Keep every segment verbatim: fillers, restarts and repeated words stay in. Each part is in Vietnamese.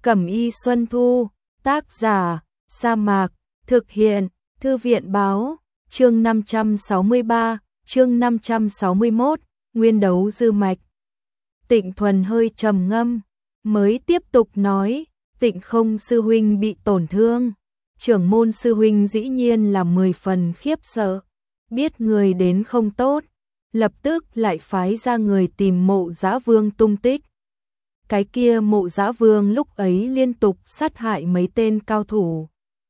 Cẩm y Xuân Thu, tác giả, Sa Mạc, thực hiện, Thư viện báo, chương năm trăm sáu mươi ba, chương năm trăm sáu mươi mốt, nguyên đấu dư mạch. Tịnh Thuần hơi trầm ngâm, mới tiếp tục nói, Tịnh Không sư huynh bị tổn thương. Trưởng môn sư huynh dĩ nhiên là mười phần khiếp sợ, biết người đến không tốt, lập tức lại phái ra người tìm Mộ Dã Vương tung tích. Cái kia Mộ Dã Vương lúc ấy liên tục sát hại mấy tên cao thủ.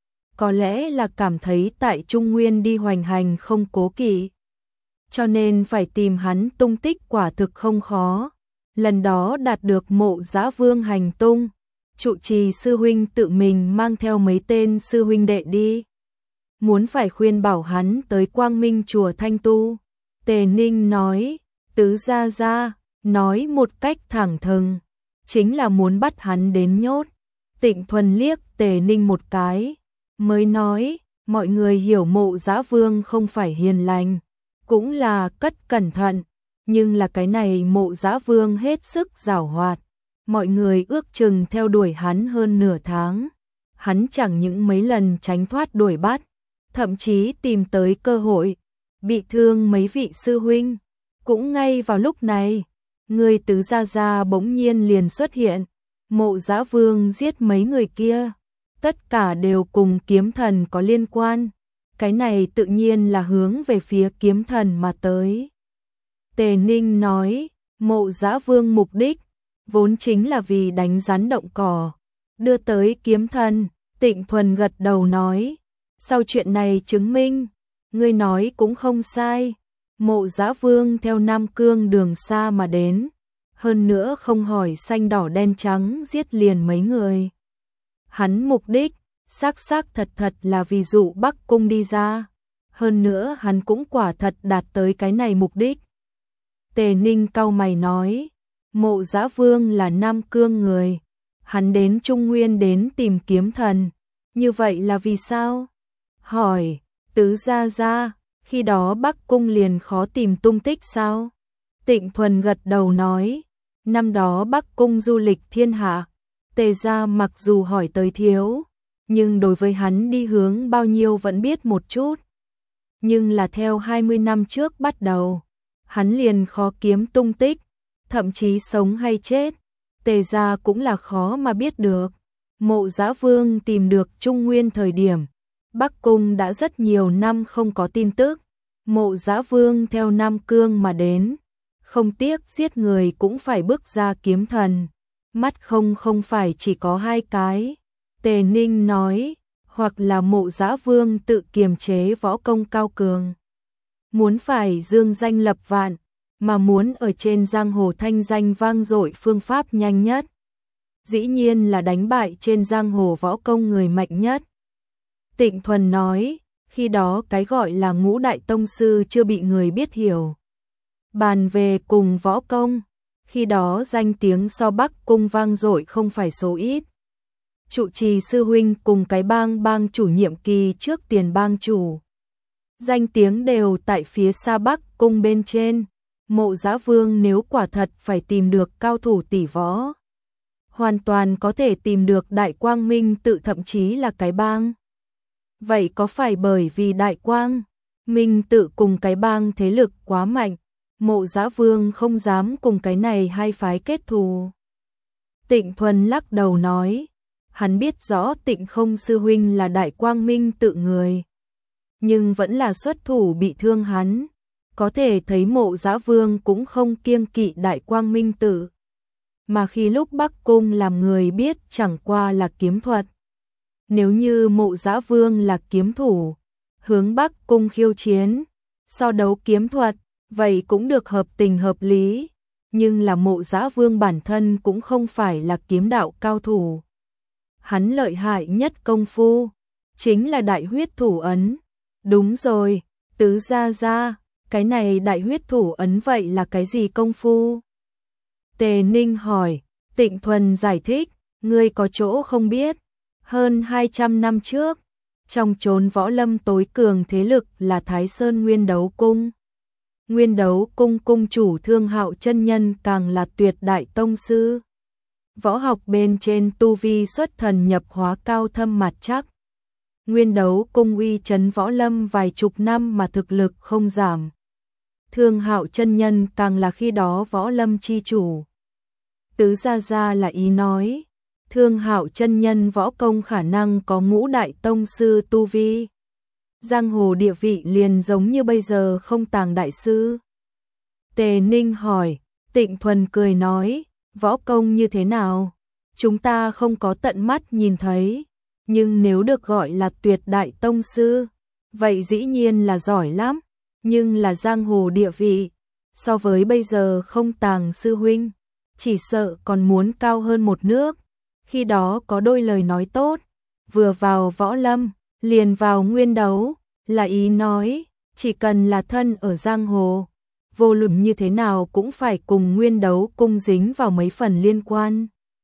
Có lẽ là cảm thấy tại Trung Nguyên đi hoành hành không cố kỵ, cho nên phải tìm hắn tung tích quả thực không khó. Lần đó đạt được Mộ Dã Vương hành tung, Trụ Trì sư huynh tự mình mang theo mấy tên sư huynh đệ đi, muốn phải khuyên bảo hắn tới Quang Minh chùa Thanh tu. Tề Ninh nói, tứ gia gia, nói một cách thẳng thừng, chính là muốn bắt hắn đến nhốt. Tịnh Thuần liếc Tề Ninh một cái, mới nói, mọi người hiểu Mộ Dã Vương không phải hiền lành, cũng là cất cẩn thận, nhưng là cái này Mộ Dã Vương hết sức giảo hoạt. Mọi người ước chừng theo đuổi hắn hơn nửa tháng, hắn chẳng những mấy lần tránh thoát đuổi bắt, thậm chí tìm tới cơ hội, bị thương mấy vị sư huynh. Cũng ngay vào lúc này, người tứ gia gia bỗng nhiên liền xuất hiện. Mộ Dã Vương giết mấy người kia, tất cả đều cùng kiếm thần có liên quan, cái này tự nhiên là hướng về phía kiếm thần mà tới. Tề Ninh nói, Mộ Dã Vương mục đích vốn chính là vì đánh rắn động cỏ, đưa tới kiếm thần. Tịnh Thuần gật đầu nói, sau chuyện này chứng minh, ngươi nói cũng không sai. Mộ Dã Vương theo Nam Cương đường xa mà đến, hơn nữa không hỏi xanh đỏ đen trắng giết liền mấy người. Hắn mục đích, xác xác thật thật là vì dụ Bắc Cung đi ra, hơn nữa hắn cũng quả thật đạt tới cái này mục đích. Tề Ninh cau mày nói, Mộ Dã Vương là Nam Cương người, hắn đến Trung Nguyên đến tìm kiếm thần, như vậy là vì sao? Hỏi, tứ gia gia, khi đó Bắc Cung liền khó tìm tung tích sao? Tịnh Thuần gật đầu nói, năm đó Bắc Cung du lịch thiên hạ, Tề gia mặc dù hỏi tới thiếu, nhưng đối với hắn đi hướng bao nhiêu vẫn biết một chút. Nhưng là theo hai mươi năm trước bắt đầu, hắn liền khó kiếm tung tích, thậm chí sống hay chết, Tề gia cũng là khó mà biết được. Mộ Dã Vương tìm được Trung Nguyên thời điểm, Bắc Cung đã rất nhiều năm không có tin tức. Mộ Dã Vương theo Nam Cương mà đến, không tiếc giết người cũng phải bước ra kiếm thần. Mắt không không phải chỉ có hai cái. Tề Ninh nói, hoặc là Mộ Dã Vương tự kiềm chế võ công cao cường, muốn phải dương danh lập vạn, mà muốn ở trên giang hồ thanh danh vang dội phương pháp nhanh nhất, dĩ nhiên là đánh bại trên giang hồ võ công người mạnh nhất. Tịnh Thuần nói, khi đó cái gọi là ngũ đại tông sư chưa bị người biết hiểu. Bàn về cùng võ công, khi đó danh tiếng so Bắc Cung vang dội không phải số ít. Trụ Trì sư huynh cùng cái bang bang chủ nhiệm kỳ trước tiền bang chủ, danh tiếng đều tại phía xa Bắc Cung bên trên. Mộ Dã Vương nếu quả thật phải tìm được cao thủ tỷ võ, hoàn toàn có thể tìm được Đại Quang Minh tự, thậm chí là cái bang. Vậy có phải bởi vì Đại Quang Minh tự cùng cái bang thế lực quá mạnh, Mộ Dã Vương không dám cùng cái này hai phái kết thù? Tịnh Thuần lắc đầu nói, hắn biết rõ Tịnh Không sư huynh là Đại Quang Minh tự người, nhưng vẫn là xuất thủ bị thương hắn. Có thể thấy Mộ Dã Vương cũng không kiêng kỵ Đại Quang Minh tự, mà khi lúc Bắc Cung làm người biết chẳng qua là kiếm thuật. Nếu như Mộ Dã Vương là kiếm thủ, hướng Bắc Cung khiêu chiến, so đấu kiếm thuật, vậy cũng được hợp tình hợp lý. Nhưng là Mộ Dã Vương bản thân cũng không phải là kiếm đạo cao thủ. Hắn lợi hại nhất công phu chính là Đại Huyết Thủ Ấn. Đúng rồi, tứ gia gia, cái này Đại Huyết Thủ Ấn vậy là cái gì công phu? Tề Ninh hỏi. Tịnh Thuần giải thích, ngươi có chỗ không biết. Hơn hai trăm năm trước, trong chốn võ lâm tối cường thế lực là Thái Sơn Nguyên Đấu Cung. Nguyên Đấu Cung cung chủ Thương Hạo chân nhân càng là tuyệt đại tông sư. võ học bên trên tu vi xuất thần nhập hóa cao thâm mặt chắc. Nguyên Đấu Cung uy chấn võ lâm vài chục năm mà thực lực không giảm. Thương Hạo chân nhân càng là khi đó võ lâm chi chủ. Tứ gia gia là ý nói, Thương Hạo chân nhân võ công khả năng có ngũ đại tông sư tu vi. Giang hồ địa vị liền giống như bây giờ không tàng đại sư. Tề Ninh hỏi, Tịnh Thuần cười nói, võ công như thế nào? Chúng ta không có tận mắt nhìn thấy, nhưng nếu được gọi là tuyệt đại tông sư, vậy dĩ nhiên là giỏi lắm, nhưng là giang hồ địa vị, so với bây giờ không tàng sư huynh, chỉ sợ còn muốn cao hơn một nước. Khi đó có đôi lời nói tốt, vừa vào võ lâm, liền vào nguyên đấu, là ý nói, chỉ cần là thân ở giang hồ, vô luận như thế nào cũng phải cùng Nguyên Đấu Cung dính vào mấy phần liên quan.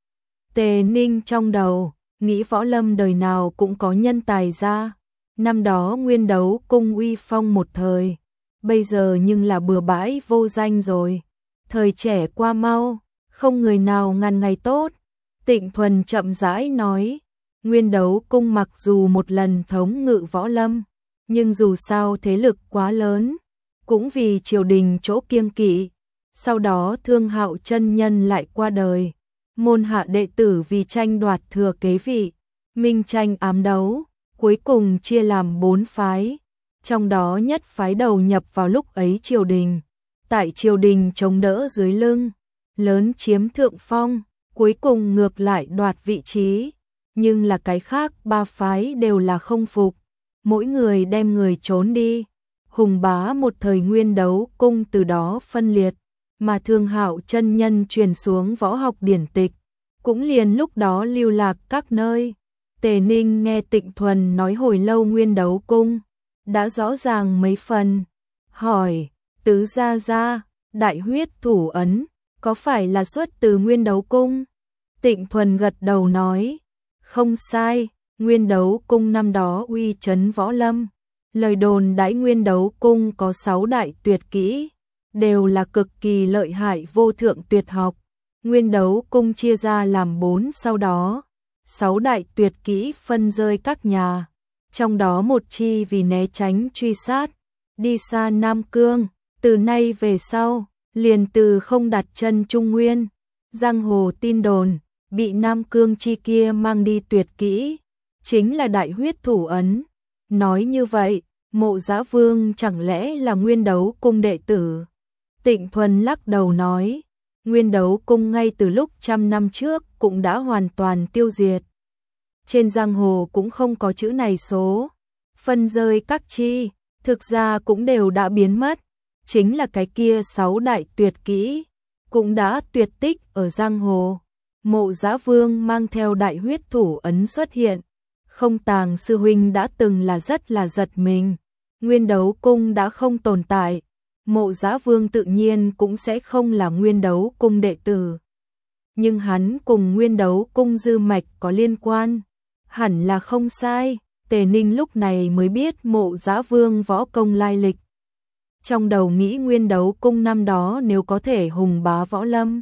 Tề Ninh trong đầu, nghĩ võ lâm đời nào cũng có nhân tài ra. Năm đó Nguyên Đấu Cung uy phong một thời, bây giờ nhưng là bừa bãi vô danh rồi. Thời trẻ qua mau, không người nào ngăn ngày tốt. Tịnh Thuần chậm rãi nói, Nguyên Đấu Cung mặc dù một lần thống ngự võ lâm, nhưng dù sao thế lực quá lớn, cũng vì triều đình chỗ kiêng kỵ. Sau đó Thương Hạo chân nhân lại qua đời, môn hạ đệ tử vì tranh đoạt thừa kế vị, minh tranh ám đấu, cuối cùng chia làm bốn phái. Trong đó nhất phái đầu nhập vào lúc ấy triều đình, tại triều đình chống đỡ dưới lưng, lớn chiếm thượng phong, cuối cùng ngược lại đoạt vị trí. Nhưng là cái khác ba phái đều là không phục, mỗi người đem người trốn đi. Hùng bá một thời Nguyên Đấu Cung từ đó phân liệt, mà Thương Hạo chân nhân truyền xuống võ học điển tịch, cũng liền lúc đó lưu lạc các nơi. Tề Ninh nghe Tịnh Thuần nói hồi lâu Nguyên Đấu Cung, đã rõ ràng mấy phần, hỏi, tứ gia gia, đại huyết thủ ấn, có phải là xuất từ Nguyên Đấu Cung? Tịnh Thuần gật đầu nói, không sai, Nguyên Đấu Cung năm đó uy chấn võ lâm. Lời đồn đãi Nguyên Đấu Cung có sáu đại tuyệt kỹ, đều là cực kỳ lợi hại vô thượng tuyệt học. Nguyên Đấu Cung chia ra làm bốn sau đó, sáu đại tuyệt kỹ phân rơi các nhà, trong đó một chi vì né tránh truy sát, đi xa Nam Cương, từ nay về sau, liền từ không đặt chân Trung Nguyên. Giang hồ tin đồn, bị Nam Cương chi kia mang đi tuyệt kỹ, chính là đại huyết thủ ấn. Nói như vậy, Mộ Dã Vương chẳng lẽ là Nguyên Đấu Cung đệ tử? Tịnh Thuần lắc đầu nói, Nguyên Đấu Cung ngay từ lúc trăm năm trước cũng đã hoàn toàn tiêu diệt. Trên giang hồ cũng không có chữ này số, phân rơi các chi, thực ra cũng đều đã biến mất. Chính là cái kia sáu đại tuyệt kỹ, cũng đã tuyệt tích ở giang hồ. Mộ Dã Vương mang theo đại huyết thủ ấn xuất hiện, không tàng sư huynh đã từng là rất là giật mình. Nguyên Đấu Cung đã không tồn tại, Mộ Dã Vương tự nhiên cũng sẽ không là Nguyên Đấu Cung đệ tử. Nhưng hắn cùng Nguyên Đấu Cung dư mạch có liên quan, hẳn là không sai. Tề Ninh lúc này mới biết Mộ Dã Vương võ công lai lịch. Trong đầu nghĩ Nguyên Đấu Cung năm đó nếu có thể hùng bá võ lâm,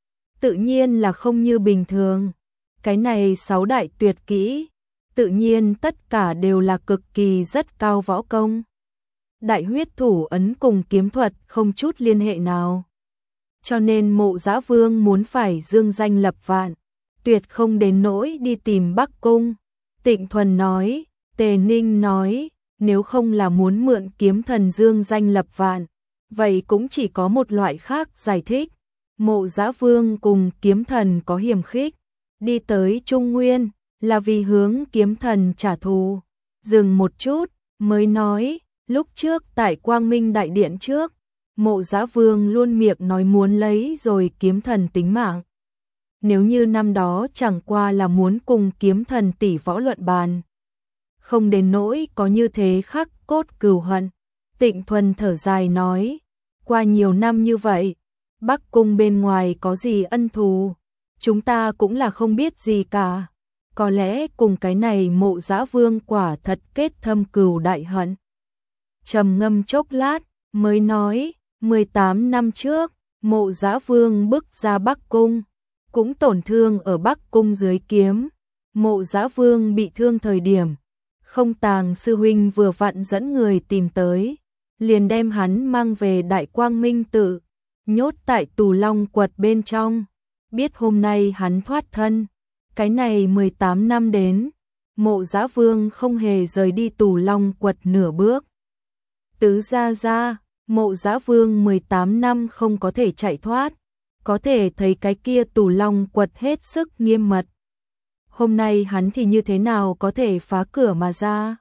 tự nhiên là không như bình thường. Cái này sáu đại tuyệt kỹ, tự nhiên tất cả đều là cực kỳ rất cao võ công. Đại huyết thủ ấn cùng kiếm thuật không chút liên hệ nào. Cho nên Mộ Dã Vương muốn phải dương danh lập vạn, tuyệt không đến nỗi đi tìm Bắc Cung. Tịnh Thuần nói, Tề Ninh nói, nếu không là muốn mượn kiếm thần dương danh lập vạn, vậy cũng chỉ có một loại khác giải thích. Mộ Dã Vương cùng kiếm thần có hiềm khích, đi tới Trung Nguyên là vì hướng kiếm thần trả thù. Dừng một chút, mới nói, lúc trước tại Quang Minh Đại Điện trước, Mộ Dã Vương luôn miệng nói muốn lấy rồi kiếm thần tính mạng. Nếu như năm đó chẳng qua là muốn cùng kiếm thần tỷ võ luận bàn, không đến nỗi có như thế khắc cốt cừu hận. Tịnh Thuần thở dài nói, qua nhiều năm như vậy, Bắc Cung bên ngoài có gì ân thù, chúng ta cũng là không biết gì cả. Có lẽ cùng cái này Mộ Dã Vương quả thật kết thâm cừu đại hận. Trầm ngâm chốc lát, mới nói, mười tám năm trước, Mộ Dã Vương bức ra Bắc Cung, cũng tổn thương ở Bắc Cung dưới kiếm. Mộ Dã Vương bị thương thời điểm, Không Tàng sư huynh vừa vặn dẫn người tìm tới, liền đem hắn mang về Đại Quang Minh tự, nhốt tại Tù Long Quật bên trong. Biết hôm nay hắn thoát thân, cái này mười tám năm đến, Mộ Dã Vương không hề rời đi Tù Long Quật nửa bước. Tứ gia gia, Mộ Dã Vương mười tám năm không có thể chạy thoát, có thể thấy cái kia Tù Long Quật hết sức nghiêm mật. Hôm nay hắn thì như thế nào có thể phá cửa mà ra?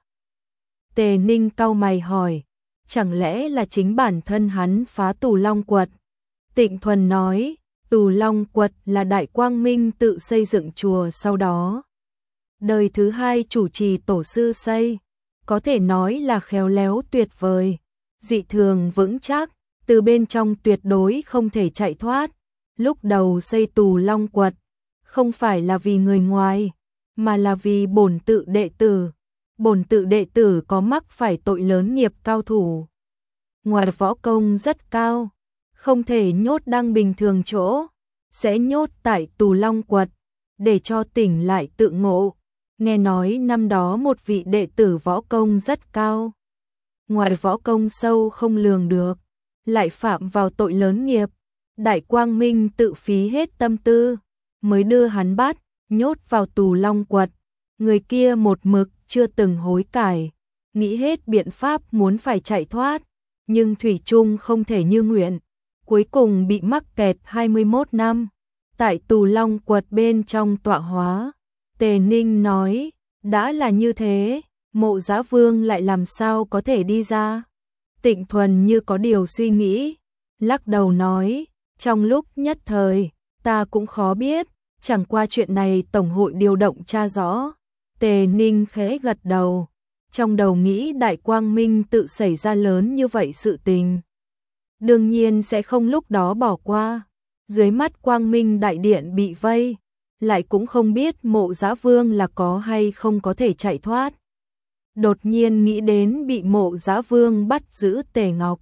Tề Ninh cau mày hỏi, chẳng lẽ là chính bản thân hắn phá Tù Long Quật? Tịnh Thuần nói, Tù Long Quật là Đại Quang Minh tự xây dựng chùa sau đó. Đời thứ hai chủ trì tổ sư xây, có thể nói là khéo léo tuyệt vời, dị thường vững chắc, từ bên trong tuyệt đối không thể chạy thoát. Lúc đầu xây Tù Long Quật, không phải là vì người ngoài, mà là vì bổn tự đệ tử. Bổn tự đệ tử có mắc phải tội lớn nghiệp cao thủ. Ngoài võ công rất cao, không thể nhốt đang bình thường chỗ, sẽ nhốt tại Tù Long Quật, để cho tỉnh lại tự ngộ. Nghe nói năm đó một vị đệ tử võ công rất cao, ngoài võ công sâu không lường được, lại phạm vào tội lớn nghiệp. Đại Quang Minh tự phí hết tâm tư, mới đưa hắn bắt, nhốt vào Tù Long Quật. Người kia một mực chưa từng hối cải, nghĩ hết biện pháp muốn phải chạy thoát, nhưng thủy chung không thể như nguyện, cuối cùng bị mắc kẹt hai mươi mốt năm, tại Tù Long Quật bên trong tọa hóa. Tề Ninh nói, đã là như thế, Mộ Dã Vương lại làm sao có thể đi ra? Tịnh Thuần như có điều suy nghĩ, lắc đầu nói, trong lúc nhất thời, ta cũng khó biết, chẳng qua chuyện này Tổng hội điều động tra rõ. Tề Ninh khẽ gật đầu, trong đầu nghĩ Đại Quang Minh tự xảy ra lớn như vậy sự tình, đương nhiên sẽ không lúc đó bỏ qua. Dưới mắt Quang Minh Đại Điện bị vây, lại cũng không biết Mộ Dã Vương là có hay không có thể chạy thoát. Đột nhiên nghĩ đến bị Mộ Dã Vương bắt giữ Tề Ngọc,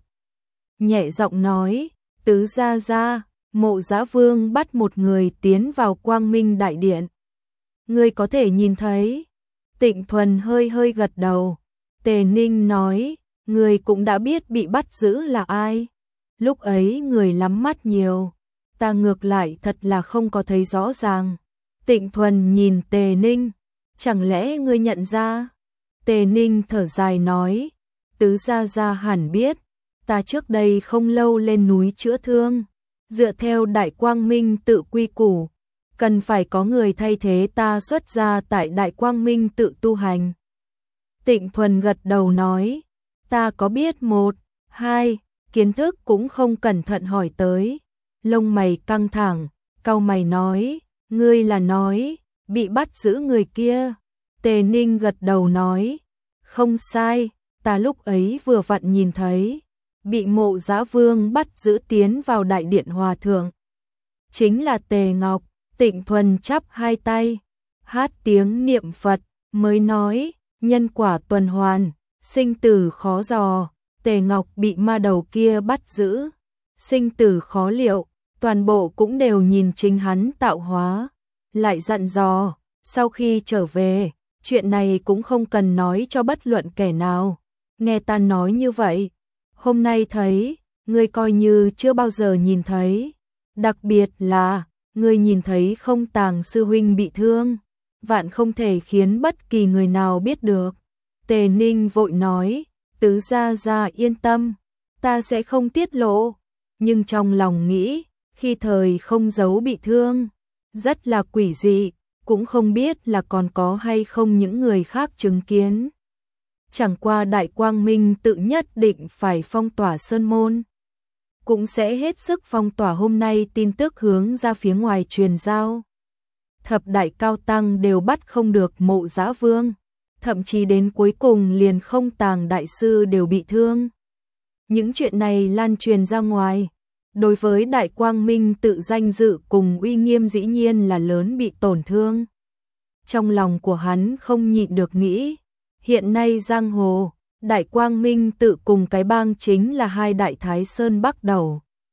nhẹ giọng nói, tứ gia gia, Mộ Dã Vương bắt một người tiến vào Quang Minh Đại Điện. Ngươi có thể nhìn thấy? Tịnh Thuần hơi hơi gật đầu. Tề Ninh nói, ngươi cũng đã biết bị bắt giữ là ai. Lúc ấy người lắm mắt nhiều, ta ngược lại thật là không có thấy rõ ràng. Tịnh Thuần nhìn Tề Ninh, chẳng lẽ ngươi nhận ra? Tề Ninh thở dài nói, tứ gia gia hẳn biết, ta trước đây không lâu lên núi chữa thương, dựa theo Đại Quang Minh tự quy củ, cần phải có người thay thế ta xuất gia tại Đại Quang Minh tự tu hành. Tịnh Thuần gật đầu nói, ta có biết một, hai, kiến thức cũng không cẩn thận hỏi tới. Lông mày căng thẳng, cau mày nói, ngươi là nói, bị bắt giữ người kia. Tề Ninh gật đầu nói, không sai, ta lúc ấy vừa vặn nhìn thấy, bị Mộ Dã Vương bắt giữ tiến vào Đại Điện Hòa Thượng. Chính là Tề Ngọc. Tịnh Thuần chắp hai tay, hát tiếng niệm Phật, mới nói, nhân quả tuần hoàn, sinh tử khó dò. Tề Ngọc bị ma đầu kia bắt giữ, sinh tử khó liệu, toàn bộ cũng đều nhìn chính hắn tạo hóa. Lại dặn dò, sau khi trở về, chuyện này cũng không cần nói cho bất luận kẻ nào. Nghe ta nói như vậy, hôm nay thấy, ngươi coi như chưa bao giờ nhìn thấy. Đặc biệt là, ngươi nhìn thấy Không Tàng sư huynh bị thương, vạn không thể khiến bất kỳ người nào biết được. Tề Ninh vội nói, tứ gia gia yên tâm, ta sẽ không tiết lộ. Nhưng trong lòng nghĩ, khi thời không giấu bị thương, rất là quỷ dị, cũng không biết là còn có hay không những người khác chứng kiến. Chẳng qua Đại Quang Minh tự nhất định phải phong tỏa sơn môn, cũng sẽ hết sức phong tỏa hôm nay tin tức hướng ra phía ngoài truyền giao. Thập đại cao tăng đều bắt không được Mộ Dã Vương, thậm chí đến cuối cùng liền Không Tàng đại sư đều bị thương. Những chuyện này lan truyền ra ngoài, đối với Đại Quang Minh tự danh dự cùng uy nghiêm dĩ nhiên là lớn bị tổn thương. Trong lòng của hắn không nhịn được nghĩ, hiện nay giang hồ, Đại Quang Minh tự cùng cái bang chính là hai đại Thái Sơn Bắc đầu.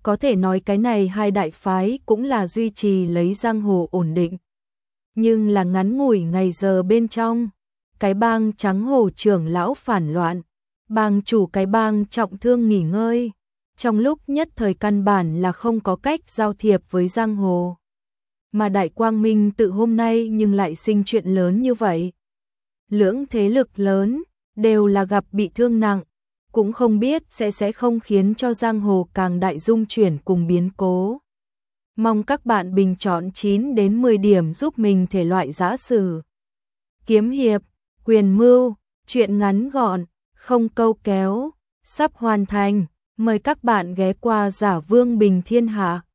có thể nói cái này hai đại phái cũng là duy trì lấy giang hồ ổn định. Nhưng là ngắn ngủi ngày giờ bên trong, cái bang Trắng Hồ trưởng lão phản loạn, bang chủ cái bang trọng thương nghỉ ngơi, trong lúc nhất thời căn bản là không có cách giao thiệp với giang hồ. Mà Đại Quang Minh tự hôm nay nhưng lại sinh chuyện lớn như vậy. Lưỡng thế lực lớn, đều là gặp bị thương nặng, cũng không biết sẽ sẽ không khiến cho giang hồ càng đại dung chuyển cùng biến cố. Mong các bạn bình chọn chín đến mười điểm giúp mình thể loại giã sử, kiếm hiệp, quyền mưu, truyện ngắn gọn, không câu kéo, sắp hoàn thành. Mời các bạn ghé qua Giả Vương Bình Thiên Hạ.